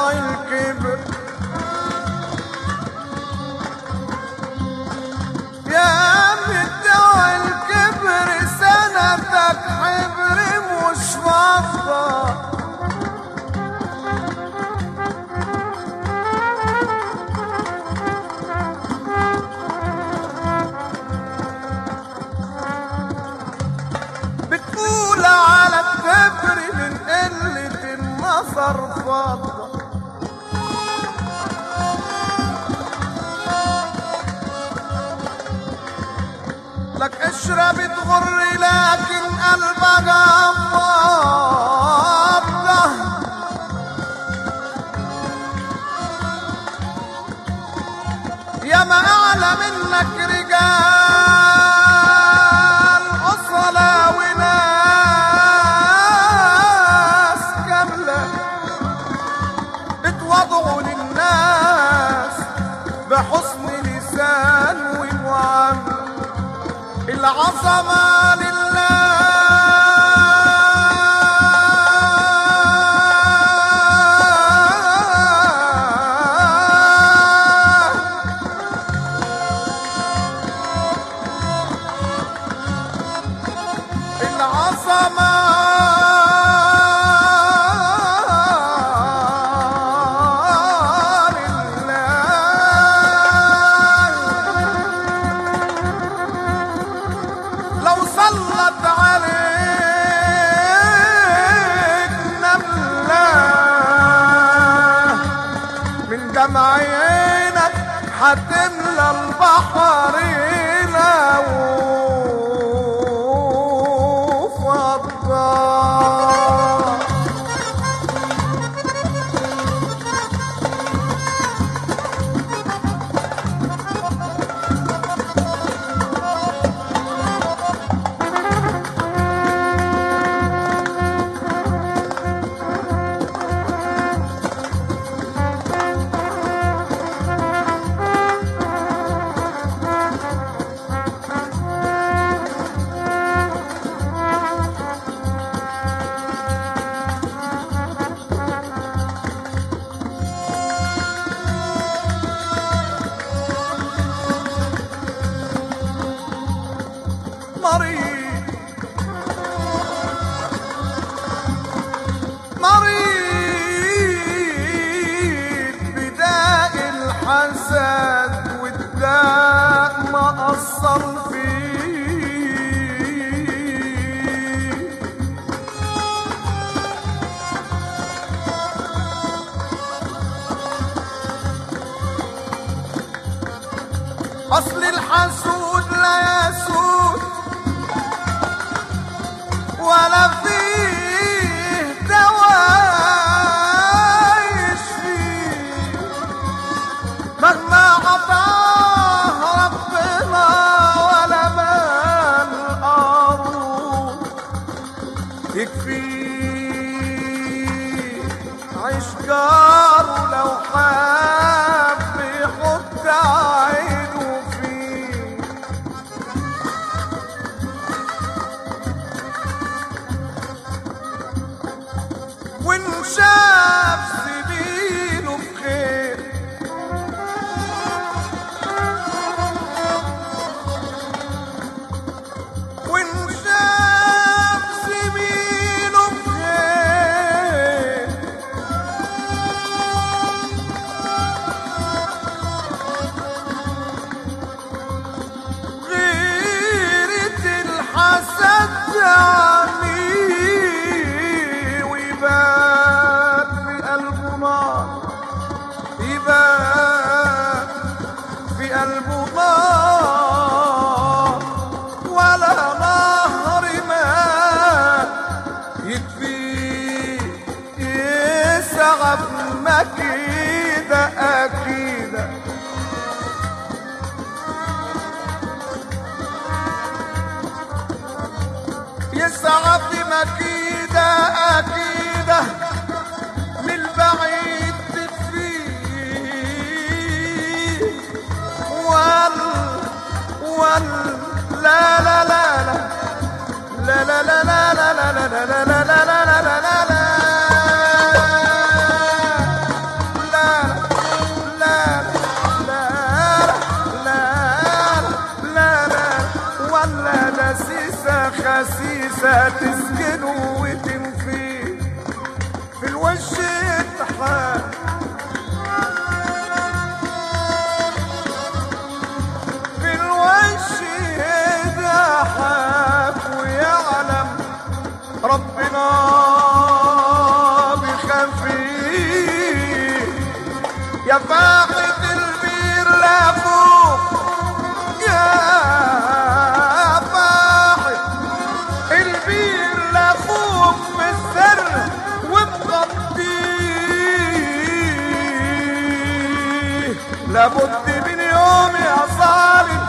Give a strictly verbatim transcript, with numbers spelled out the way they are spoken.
بتوع الكبر يا بتوع الكبر سندك حبر مش فضة بتقول على الكبر من قلة النظر فضة لك قشرة بتغر لكن قلبك فضة يا ما أعلى منك رجال أصلا وناس كاملة بتوضعوا للناس بحسن لسان ومعاملة العظمة لله العظمة صلت عليك نملة من دمع عينك حتملى البحر لو فضة مريض مريض بداء الحسد والداء ما أثر فيه أصل الحسود لا يسود ولا فيه دواء يشفيه مهما عطاه ربنا ولا مال قارون يكفيه عيش جاره لو حاب يحط عينه فيه وإن شاف سبيله بخير وإن شاف سبيله بخير غيرة الحسد تعميه ويبات في قلبه نار يبات في قلبه نار ولا نهر ماء يكفيه يسعف مكيدة أكيدة يسعف مكيدة أكيدة من البعيد تكفيه وال وال لا لا لا لا لا لا لا لا لا لا لا لا لا لا لا لا تنسى تسكنه وتنفيه في الوش يضحك في الوش يضحك ويعلم ربنا بخفيه يا فاقد البير لا فوق يا فاقد البير لا فوق بالسر ومغطيه لابد من يوم يا صالح